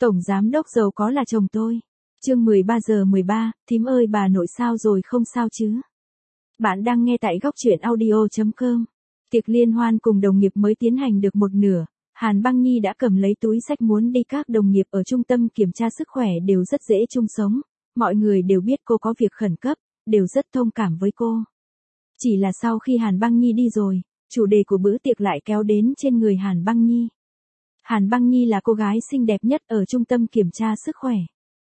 Tổng giám đốc giàu có là chồng tôi. Chương 13:13, thím ơi bà nội sao rồi không sao chứ? Bạn đang nghe tại góc truyện audio.com. Tiệc liên hoan cùng đồng nghiệp mới tiến hành được một nửa, Hàn Băng Nhi đã cầm lấy túi xách muốn đi, các đồng nghiệp ở trung tâm kiểm tra sức khỏe đều rất dễ chung sống, mọi người đều biết cô có việc khẩn cấp, đều rất thông cảm với cô. Chỉ là sau khi Hàn Băng Nhi đi rồi, chủ đề của bữa tiệc lại kéo đến trên người Hàn Băng Nhi. Hàn Băng Nhi là cô gái xinh đẹp nhất ở trung tâm kiểm tra sức khỏe.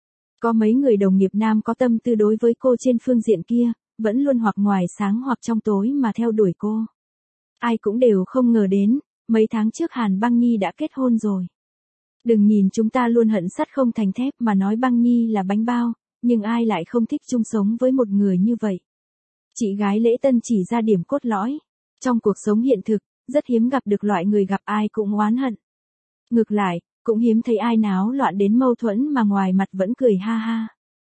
Có mấy người đồng nghiệp nam có tâm tư đối với cô trên phương diện kia, vẫn luôn hoặc ngoài sáng hoặc trong tối mà theo đuổi cô. Ai cũng đều không ngờ đến, mấy tháng trước Hàn Băng Nhi đã kết hôn rồi. Đừng nhìn chúng ta luôn hận sắt không thành thép mà nói Băng Nhi là bánh bao, nhưng ai lại không thích chung sống với một người như vậy. Chị gái Lễ Tân chỉ ra điểm cốt lõi. Trong cuộc sống hiện thực, rất hiếm gặp được loại người gặp ai cũng oán hận. Ngược lại, cũng hiếm thấy ai náo loạn đến mâu thuẫn mà ngoài mặt vẫn cười ha ha.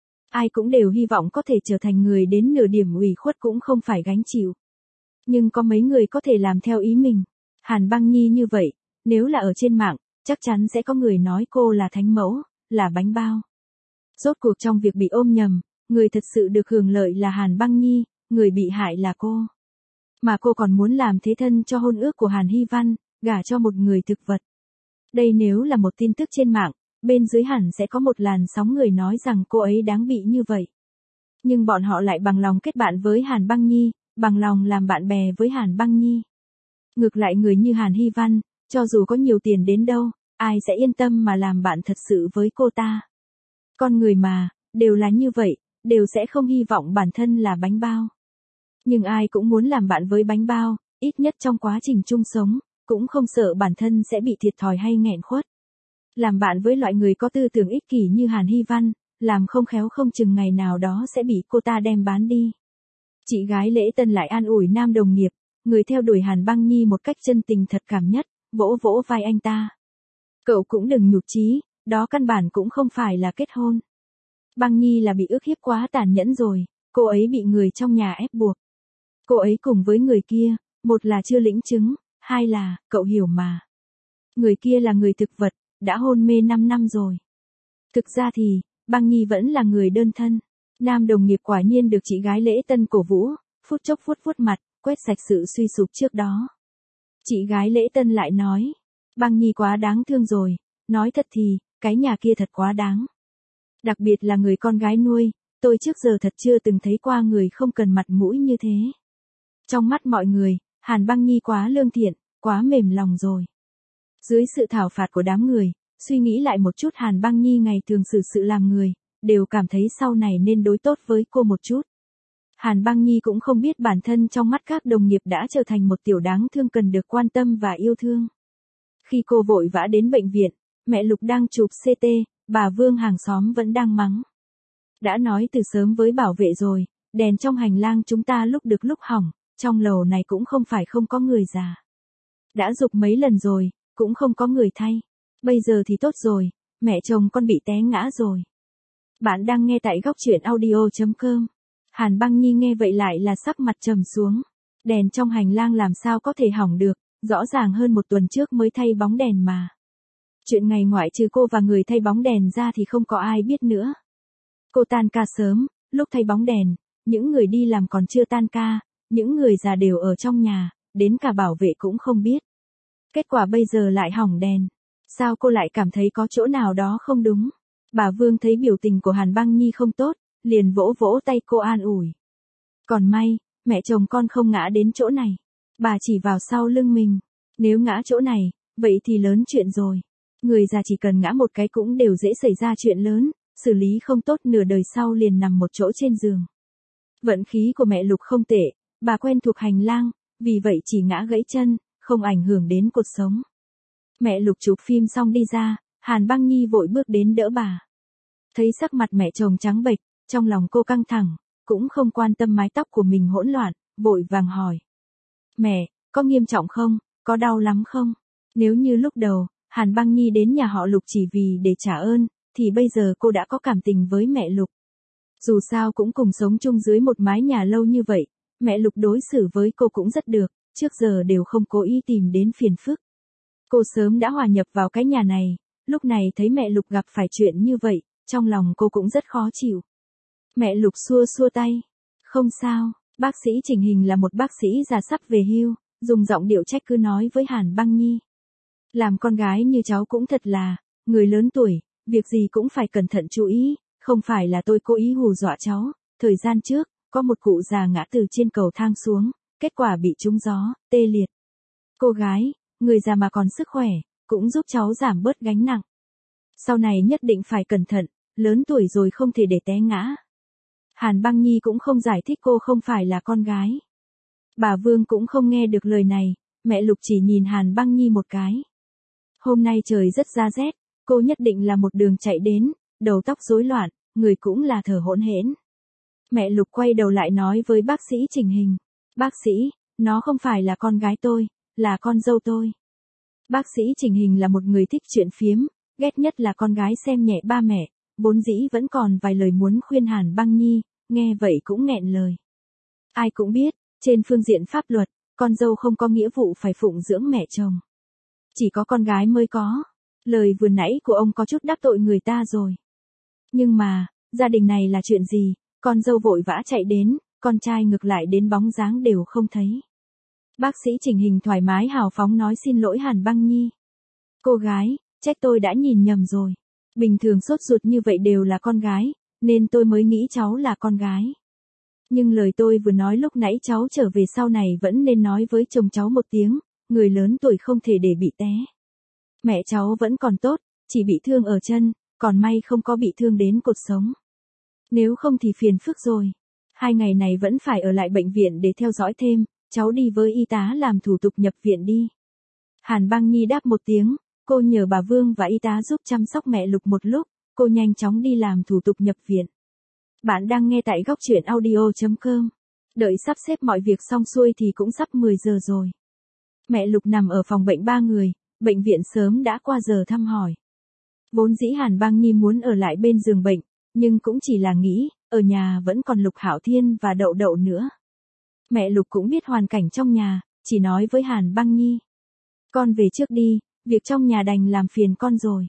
Ai cũng đều hy vọng có thể trở thành người đến nửa điểm ủy khuất cũng không phải gánh chịu. Nhưng có mấy người có thể làm theo ý mình. Hàn Băng Nhi như vậy, nếu là ở trên mạng, chắc chắn sẽ có người nói cô là thánh mẫu, là bánh bao. Rốt cuộc trong việc bị ôm nhầm, người thật sự được hưởng lợi là Hàn Băng Nhi, người bị hại là cô. Mà cô còn muốn làm thế thân cho hôn ước của Hàn Hy Văn, gả cho một người thực vật. Đây nếu là một tin tức trên mạng, bên dưới hẳn sẽ có một làn sóng người nói rằng cô ấy đáng bị như vậy. Nhưng bọn họ lại bằng lòng kết bạn với Hàn Băng Nhi, bằng lòng làm bạn bè với Hàn Băng Nhi. Ngược lại người như Hàn Hy Văn, cho dù có nhiều tiền đến đâu, ai sẽ yên tâm mà làm bạn thật sự với cô ta. Con người mà, đều là như vậy, đều sẽ không hy vọng bản thân là bánh bao. Nhưng ai cũng muốn làm bạn với bánh bao, ít nhất trong quá trình chung sống, cũng không sợ bản thân sẽ bị thiệt thòi hay nghẹn khuất. Làm bạn với loại người có tư tưởng ích kỷ như Hàn Hy Văn, làm không khéo không chừng ngày nào đó sẽ bị cô ta đem bán đi. Chị gái Lễ Tân lại an ủi nam đồng nghiệp, người theo đuổi Hàn Băng Nhi một cách chân tình thật cảm nhất, vỗ vỗ vai anh ta. Cậu cũng đừng nhục chí, đó căn bản cũng không phải là kết hôn. Băng Nhi là bị ức hiếp quá tàn nhẫn rồi, cô ấy bị người trong nhà ép buộc. Cô ấy cùng với người kia, một là chưa lĩnh chứng, hai là, cậu hiểu mà. Người kia là người thực vật, đã hôn mê 5 năm rồi. Thực ra thì, Băng Nhi vẫn là người đơn thân. Nam đồng nghiệp quả nhiên được chị gái Lễ Tân cổ vũ, phút chốc vuốt mặt, quét sạch sự suy sụp trước đó. Chị gái Lễ Tân lại nói, Băng Nhi quá đáng thương rồi, nói thật thì, cái nhà kia thật quá đáng. Đặc biệt là người con gái nuôi, tôi trước giờ thật chưa từng thấy qua người không cần mặt mũi như thế. Trong mắt mọi người, Hàn Băng Nhi quá lương thiện, quá mềm lòng rồi. Dưới sự thảo phạt của đám người, suy nghĩ lại một chút Hàn Băng Nhi ngày thường xử sự làm người, đều cảm thấy sau này nên đối tốt với cô một chút. Hàn Băng Nhi cũng không biết bản thân trong mắt các đồng nghiệp đã trở thành một tiểu đáng thương cần được quan tâm và yêu thương. Khi cô vội vã đến bệnh viện, mẹ Lục đang chụp CT, bà Vương hàng xóm vẫn đang mắng. Đã nói từ sớm với bảo vệ rồi, đèn trong hành lang chúng ta lúc được lúc hỏng, trong lầu này cũng không phải không có người già. Đã giục mấy lần rồi, cũng không có người thay. Bây giờ thì tốt rồi, mẹ chồng con bị té ngã rồi. Bạn đang nghe tại góc truyện audio.com. Hàn Băng Nhi nghe vậy lại là sắc mặt trầm xuống. Đèn trong hành lang làm sao có thể hỏng được, rõ ràng hơn một tuần trước mới thay bóng đèn mà. Chuyện ngày ngoại trừ cô và người thay bóng đèn ra thì không có ai biết nữa. Cô tan ca sớm, lúc thay bóng đèn, những người đi làm còn chưa tan ca, những người già đều ở trong nhà, đến cả bảo vệ cũng không biết. Kết quả bây giờ lại hỏng đèn. Sao cô lại cảm thấy có chỗ nào đó không đúng? Bà Vương thấy biểu tình của Hàn Băng Nhi không tốt, liền vỗ vỗ tay cô an ủi. Còn may, mẹ chồng con không ngã đến chỗ này. Bà chỉ vào sau lưng mình. Nếu ngã chỗ này, vậy thì lớn chuyện rồi. Người già chỉ cần ngã một cái cũng đều dễ xảy ra chuyện lớn, xử lý không tốt nửa đời sau liền nằm một chỗ trên giường. Vận khí của mẹ Lục không tệ, bà quen thuộc hành lang, vì vậy chỉ ngã gãy chân, không ảnh hưởng đến cuộc sống. Mẹ Lục chụp phim xong đi ra, Hàn Băng Nhi vội bước đến đỡ bà. Thấy sắc mặt mẹ chồng trắng bệch, trong lòng cô căng thẳng, cũng không quan tâm mái tóc của mình hỗn loạn, vội vàng hỏi. Mẹ, có nghiêm trọng không, có đau lắm không? Nếu như lúc đầu, Hàn Băng Nhi đến nhà họ Lục chỉ vì để trả ơn, thì bây giờ cô đã có cảm tình với mẹ Lục. Dù sao cũng cùng sống chung dưới một mái nhà lâu như vậy, mẹ Lục đối xử với cô cũng rất được, trước giờ đều không cố ý tìm đến phiền phức. Cô sớm đã hòa nhập vào cái nhà này, Lúc này thấy mẹ Lục gặp phải chuyện như vậy, trong lòng cô cũng rất khó chịu. Mẹ Lục xua xua tay. Không sao, bác sĩ chỉnh hình là một bác sĩ già sắp về hưu, dùng giọng điệu trách cứ nói với Hàn Băng Nhi. Làm con gái như cháu cũng thật là, người lớn tuổi, việc gì cũng phải cẩn thận chú ý, không phải là tôi cố ý hù dọa cháu. Thời gian trước, có một cụ già ngã từ trên cầu thang xuống, kết quả bị trúng gió, tê liệt. Cô gái, người già mà còn sức khỏe, cũng giúp cháu giảm bớt gánh nặng. Sau này nhất định phải cẩn thận, lớn tuổi rồi không thể để té ngã. Hàn Băng Nhi cũng không giải thích cô không phải là con gái. Bà Vương cũng không nghe được lời này, mẹ Lục chỉ nhìn Hàn Băng Nhi một cái. Hôm nay trời rất ra rét, cô nhất định là một đường chạy đến, đầu tóc rối loạn, người cũng là thở hổn hển. Mẹ Lục quay đầu lại nói với bác sĩ chỉnh hình. Bác sĩ, nó không phải là con gái tôi, là con dâu tôi. Bác sĩ chỉnh hình là một người thích chuyện phiếm, ghét nhất là con gái xem nhẹ ba mẹ, vốn dĩ vẫn còn vài lời muốn khuyên Hàn Băng Nhi, nghe vậy cũng nghẹn lời. Ai cũng biết, trên phương diện pháp luật, con dâu không có nghĩa vụ phải phụng dưỡng mẹ chồng. Chỉ có con gái mới có. Lời vừa nãy của ông có chút đắc tội người ta rồi. Nhưng mà, gia đình này là chuyện gì, con dâu vội vã chạy đến, con trai ngược lại đến bóng dáng đều không thấy. Bác sĩ chỉnh hình thoải mái hào phóng nói xin lỗi Hàn Băng Nhi. Cô gái, trách tôi đã nhìn nhầm rồi. Bình thường sốt ruột như vậy đều là con gái, nên tôi mới nghĩ cháu là con gái. Nhưng lời tôi vừa nói lúc nãy cháu trở về sau này vẫn nên nói với chồng cháu một tiếng, người lớn tuổi không thể để bị té. Mẹ cháu vẫn còn tốt, chỉ bị thương ở chân, còn may không có bị thương đến cột sống. Nếu không thì phiền phức rồi. 2 ngày này vẫn phải ở lại bệnh viện để theo dõi thêm, cháu đi với y tá làm thủ tục nhập viện đi. Hàn Băng Nhi đáp một tiếng, cô nhờ bà Vương và y tá giúp chăm sóc mẹ Lục một lúc, cô nhanh chóng đi làm thủ tục nhập viện. Bạn đang nghe tại góc truyện audio.com. Đợi sắp xếp mọi việc xong xuôi thì cũng sắp 10 giờ rồi. Mẹ Lục nằm ở phòng bệnh 3 người, bệnh viện sớm đã qua giờ thăm hỏi. Vốn dĩ Hàn Băng Nhi muốn ở lại bên giường bệnh, nhưng cũng chỉ là nghĩ, ở nhà vẫn còn Lục Hạo Thiên và Đậu Đậu nữa. Mẹ Lục cũng biết hoàn cảnh trong nhà, chỉ nói với Hàn Băng Nhi. Con về trước đi, việc trong nhà đành làm phiền con rồi.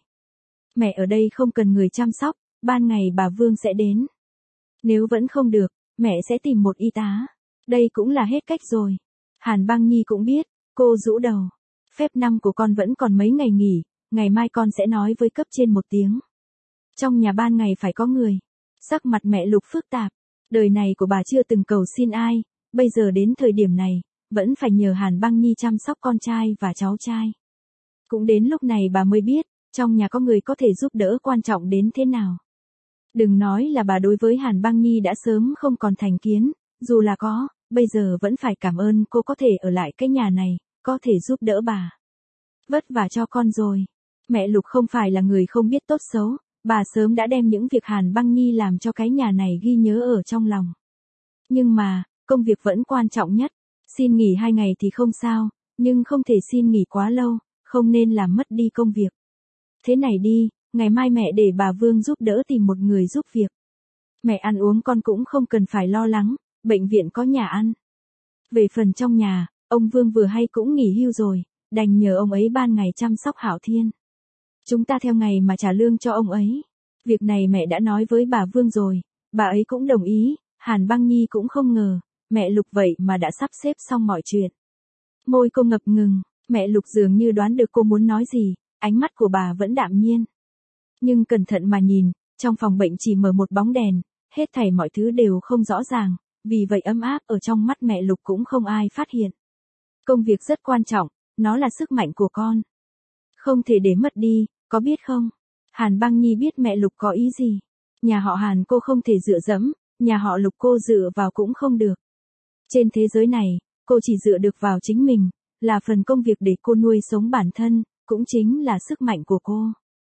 Mẹ ở đây không cần người chăm sóc, ban ngày bà Vương sẽ đến. Nếu vẫn không được, mẹ sẽ tìm một y tá. Đây cũng là hết cách rồi. Hàn Băng Nhi cũng biết, cô rũ đầu. Phép năm của con vẫn còn mấy ngày nghỉ, ngày mai con sẽ nói với cấp trên một tiếng. Trong nhà ban ngày phải có người. Sắc mặt mẹ Lục phức tạp. Đời này của bà chưa từng cầu xin ai, bây giờ đến thời điểm này, vẫn phải nhờ Hàn Băng Nhi chăm sóc con trai và cháu trai. Cũng đến lúc này bà mới biết, trong nhà có người có thể giúp đỡ quan trọng đến thế nào. Đừng nói là bà đối với Hàn Băng Nhi đã sớm không còn thành kiến, dù là có, bây giờ vẫn phải cảm ơn cô có thể ở lại cái nhà này, có thể giúp đỡ bà. Vất vả cho con rồi. Mẹ Lục không phải là người không biết tốt xấu, bà sớm đã đem những việc Hàn Băng Nhi làm cho cái nhà này ghi nhớ ở trong lòng. Nhưng mà, công việc vẫn quan trọng nhất. Xin nghỉ 2 ngày thì không sao, nhưng không thể xin nghỉ quá lâu, không nên làm mất đi công việc. Thế này đi, ngày mai mẹ để bà Vương giúp đỡ tìm một người giúp việc. Mẹ ăn uống con cũng không cần phải lo lắng, bệnh viện có nhà ăn. Về phần trong nhà, ông Vương vừa hay cũng nghỉ hưu rồi, đành nhờ ông ấy ban ngày chăm sóc Hạo Thiên. Chúng ta theo ngày mà trả lương cho ông ấy. Việc này mẹ đã nói với bà Vương rồi, bà ấy cũng đồng ý, Hàn Băng Nhi cũng không ngờ, mẹ Lục vậy mà đã sắp xếp xong mọi chuyện. Môi cô ngập ngừng, mẹ Lục dường như đoán được cô muốn nói gì, ánh mắt của bà vẫn đạm nhiên. Nhưng cẩn thận mà nhìn, trong phòng bệnh chỉ mở một bóng đèn, hết thảy mọi thứ đều không rõ ràng, vì vậy ấm áp ở trong mắt mẹ Lục cũng không ai phát hiện. Công việc rất quan trọng, nó là sức mạnh của con. Không thể để mất đi, có biết không? Hàn Băng Nhi biết mẹ Lục có ý gì. Nhà họ Hàn cô không thể dựa dẫm, nhà họ Lục cô dựa vào cũng không được. Trên thế giới này, cô chỉ dựa được vào chính mình, là phần công việc để cô nuôi sống bản thân, cũng chính là sức mạnh của cô.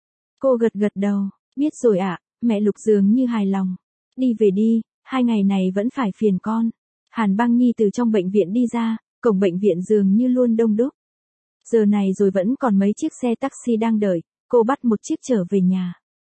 Cô gật gật đầu, biết rồi ạ, mẹ Lục dường như hài lòng. Đi về đi, 2 ngày này vẫn phải phiền con. Hàn Băng Nhi từ trong bệnh viện đi ra, cổng bệnh viện dường như luôn đông đúc. Giờ này rồi vẫn còn mấy chiếc xe taxi đang đợi, cô bắt một chiếc trở về nhà.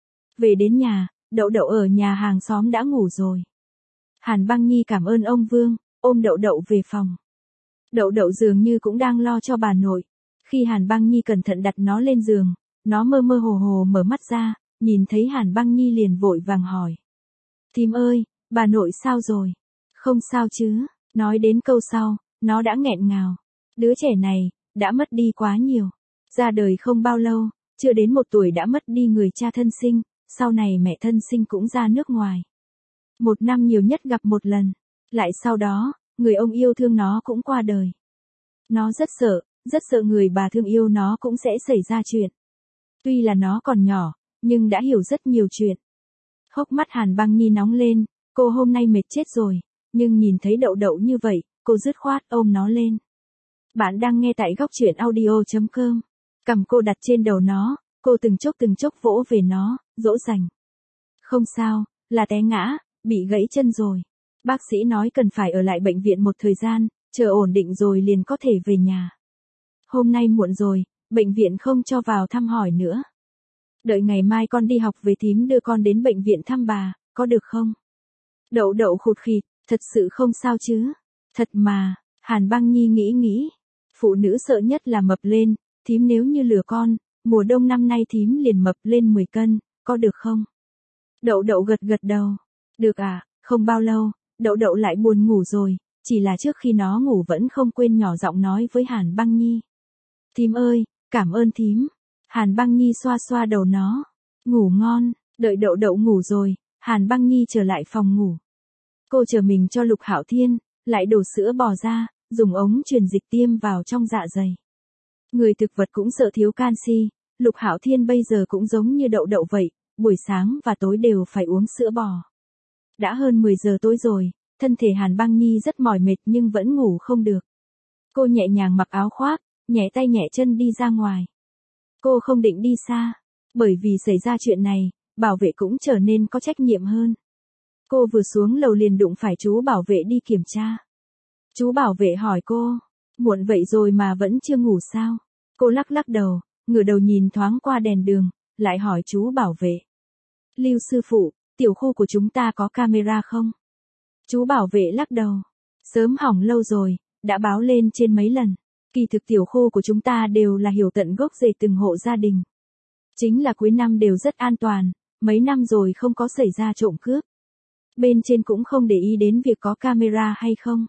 Về đến nhà, Đậu Đậu ở nhà hàng xóm đã ngủ rồi. Hàn Băng Nhi cảm ơn ông Vương, ôm Đậu Đậu về phòng. Đậu Đậu dường như cũng đang lo cho bà nội. Khi Hàn Băng Nhi cẩn thận đặt nó lên giường, Nó mơ mơ hồ hồ mở mắt ra, nhìn thấy Hàn Băng Nhi liền vội vàng hỏi. Thím ơi, bà nội sao rồi? Không sao chứ, nói đến câu sau, nó đã nghẹn ngào. Đứa trẻ này, đã mất đi quá nhiều. Ra đời không bao lâu, chưa đến 1 tuổi đã mất đi người cha thân sinh, sau này mẹ thân sinh cũng ra nước ngoài. 1 năm nhiều nhất gặp 1 lần. Lại sau đó, người ông yêu thương nó cũng qua đời. Nó rất sợ người bà thương yêu nó cũng sẽ xảy ra chuyện. Tuy là nó còn nhỏ, nhưng đã hiểu rất nhiều chuyện. Hốc mắt Hàn Băng Nhi nóng lên, cô hôm nay mệt chết rồi, nhưng nhìn thấy Đậu Đậu như vậy, cô dứt khoát ôm nó lên. Bạn đang nghe tại góc truyện audio.com. Cầm cô đặt trên đầu nó, cô từng chốc vỗ về nó, dỗ dành. Không sao, là té ngã, bị gãy chân rồi. Bác sĩ nói cần phải ở lại bệnh viện một thời gian, chờ ổn định rồi liền có thể về nhà. Hôm nay muộn rồi, bệnh viện không cho vào thăm hỏi nữa. Đợi ngày mai con đi học về thím đưa con đến bệnh viện thăm bà, có được không? Đậu Đậu khụt khịt, thật sự không sao chứ? Thật mà, Hàn Băng Nhi nghĩ. Phụ nữ sợ nhất là mập lên, thím nếu như lừa con, mùa đông năm nay thím liền mập lên 10 cân, có được không? Đậu Đậu gật đầu. Được à, không bao lâu, Đậu Đậu lại buồn ngủ rồi, chỉ là trước khi nó ngủ vẫn không quên nhỏ giọng nói với Hàn Băng Nhi. Thím ơi, cảm ơn thím. Hàn Băng Nhi xoa xoa đầu nó. Ngủ ngon, đợi Đậu Đậu ngủ rồi, Hàn Băng Nhi trở lại phòng ngủ. Cô chờ mình cho Lục Hạo Thiên, lại đổ sữa bò ra, dùng ống truyền dịch tiêm vào trong dạ dày. Người thực vật cũng sợ thiếu canxi, Lục Hạo Thiên bây giờ cũng giống như Đậu Đậu vậy, buổi sáng và tối đều phải uống sữa bò. Đã hơn 10 giờ tối rồi, thân thể Hàn Băng Nhi rất mỏi mệt nhưng vẫn ngủ không được. Cô nhẹ nhàng mặc áo khoác, nhẹ tay nhẹ chân đi ra ngoài. Cô không định đi xa, bởi vì xảy ra chuyện này, bảo vệ cũng trở nên có trách nhiệm hơn. Cô vừa xuống lầu liền đụng phải chú bảo vệ đi kiểm tra. Chú bảo vệ hỏi cô, muộn vậy rồi mà vẫn chưa ngủ sao? Cô lắc đầu, ngửa đầu nhìn thoáng qua đèn đường, lại hỏi chú bảo vệ. Lưu sư phụ, tiểu khu của chúng ta có camera không? Chú bảo vệ lắc đầu. Sớm hỏng lâu rồi, đã báo lên trên mấy lần. Kỳ thực tiểu khu của chúng ta đều là hiểu tận gốc rễ từng hộ gia đình. Chính là cuối năm đều rất an toàn, mấy năm rồi không có xảy ra trộm cướp. Bên trên cũng không để ý đến việc có camera hay không.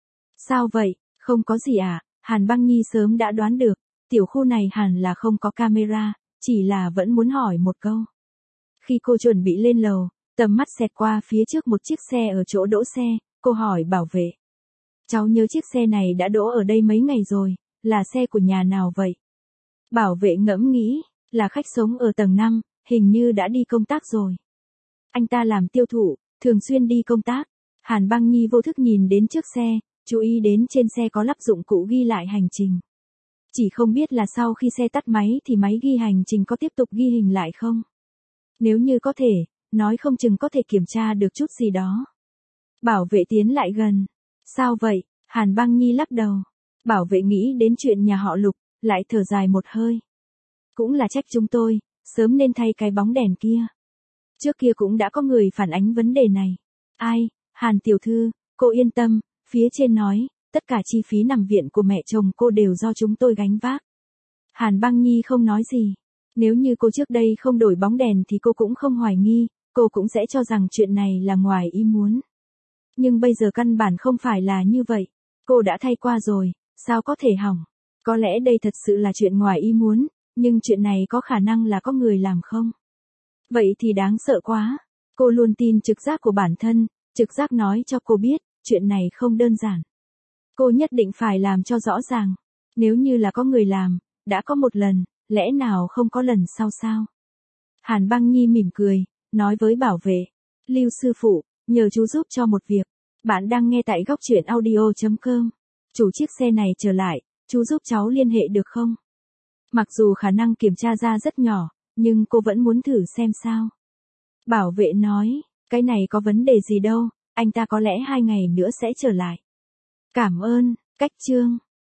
Sao vậy, không có gì à? Hàn Băng Nhi sớm đã đoán được, tiểu khu này hẳn là không có camera, chỉ là vẫn muốn hỏi một câu. Khi cô chuẩn bị lên lầu, tầm mắt xẹt qua phía trước một chiếc xe ở chỗ đỗ xe, cô hỏi bảo vệ. Cháu nhớ chiếc xe này đã đỗ ở đây mấy ngày rồi, là xe của nhà nào vậy? Bảo vệ ngẫm nghĩ, là khách sống ở tầng 5, hình như đã đi công tác rồi. Anh ta làm tiêu thụ, thường xuyên đi công tác. Hàn Băng Nhi vô thức nhìn đến trước xe, chú ý đến trên xe có lắp dụng cụ ghi lại hành trình. Chỉ không biết là sau khi xe tắt máy thì máy ghi hành trình có tiếp tục ghi hình lại không? Nếu như có thể, nói không chừng có thể kiểm tra được chút gì đó. Bảo vệ tiến lại gần. Sao vậy? Hàn Băng Nhi lắc đầu. Bảo vệ nghĩ đến chuyện nhà họ Lục, lại thở dài một hơi. Cũng là trách chúng tôi, sớm nên thay cái bóng đèn kia. Trước kia cũng đã có người phản ánh vấn đề này. Ai? Hàn tiểu thư, cô yên tâm, phía trên nói, tất cả chi phí nằm viện của mẹ chồng cô đều do chúng tôi gánh vác. Hàn Băng Nhi không nói gì. Nếu như cô trước đây không đổi bóng đèn thì cô cũng không hoài nghi, cô cũng sẽ cho rằng chuyện này là ngoài ý muốn. Nhưng bây giờ căn bản không phải là như vậy. Cô đã thay qua rồi, sao có thể hỏng? Có lẽ đây thật sự là chuyện ngoài ý muốn, nhưng chuyện này có khả năng là có người làm không? Vậy thì đáng sợ quá. Cô luôn tin trực giác của bản thân, trực giác nói cho cô biết, chuyện này không đơn giản. Cô nhất định phải làm cho rõ ràng. Nếu như là có người làm, đã có một lần, lẽ nào không có lần sau sao? Hàn Băng Nhi mỉm cười, nói với bảo vệ. Lưu sư phụ, nhờ chú giúp cho một việc. Bạn đang nghe tại góc truyện audio.com. Chủ chiếc xe này trở lại, chú giúp cháu liên hệ được không? Mặc dù khả năng kiểm tra ra rất nhỏ, nhưng cô vẫn muốn thử xem sao. Bảo vệ nói, cái này có vấn đề gì đâu, anh ta có lẽ 2 ngày nữa sẽ trở lại. Cảm ơn, cách chương.